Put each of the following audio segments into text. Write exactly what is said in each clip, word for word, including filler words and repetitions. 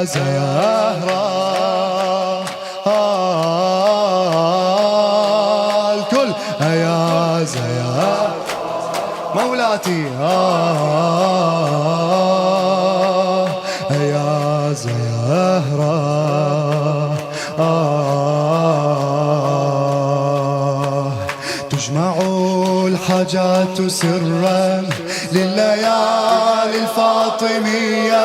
يا زهراء الكل يا زهراء مولاتي يا زهراء تجمع الحاجات سرا لليالي الفاطمية،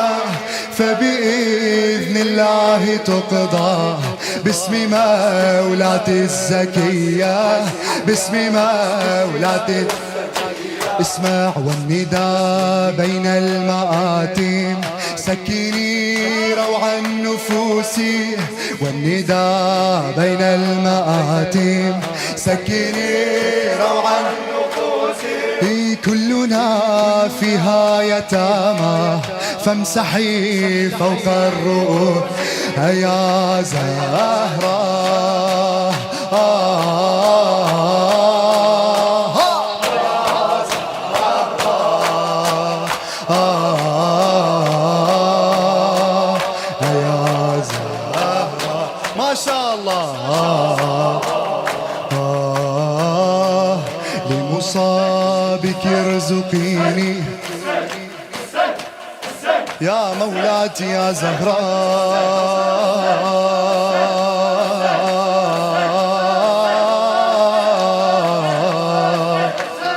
فبإذن الله تقضى باسم مولاتي الزكية، باسم مولاتي. اسمع والنداء بين المآتم، سكني روع النفوس، والنداء بين المآتم، سكني روع النفوس. كلنا فيها يتامى، فامسحي فوق الرؤوس يا زهراء. يا زهراء ما شاء الله. لمصابك ارزقيني يا مولاتي يا زهراء.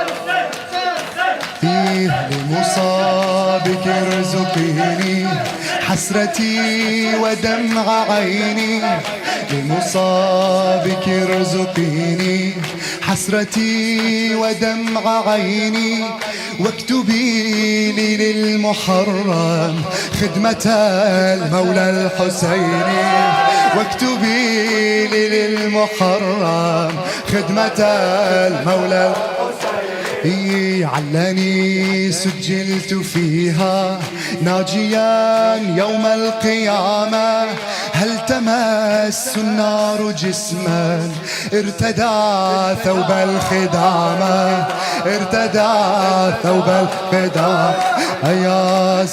فيه لمصابك ارزقيني حسرتي ودمع عيني، لمصابك ارزقيني حسرتي ودمع عيني، واكتبي لي للمحرم خدمة المولى الحسيني، واكتبي لي للمحرم خدمة المولى الحسيني. علني سجلت فيها ناجيا يوم القيامة، هل تمس النار جسما ارتدى ثوب الخدامة، ارتدى ثوب الخدامة يا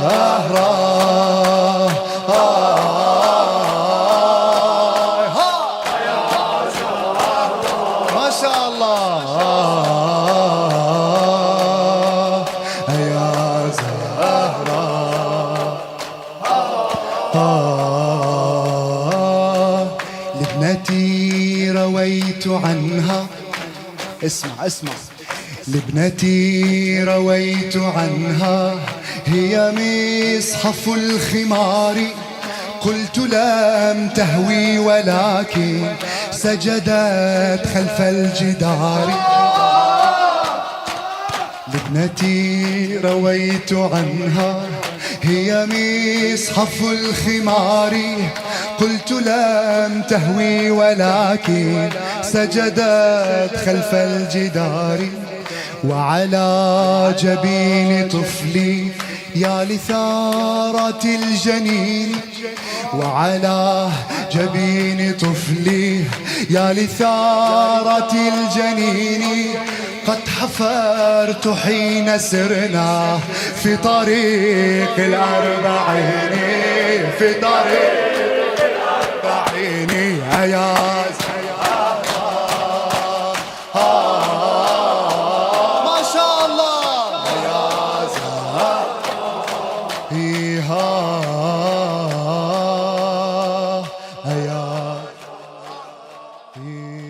زهراء. ما شاء الله يا زهراء. لابنتي رويت عنها، اسمع اسمع، لابنتي رويت عنها هي مصحف الخمار، قلت لم تهوي ولكن سجدت خلف الجدار. لابنتي رويت عنها هي مصحف الخمار، قلت لم تهوي ولكن سجدت خلف الجدار. وعلى جبين طفلي يا لثارة الجنين، وعلى جبين طفلي يا لثارة الجنين، قد حفرت حين سرنا في طريق الأربعين، في طريق الأربعين يا زهراء. ما شاء الله يا زهراء. يا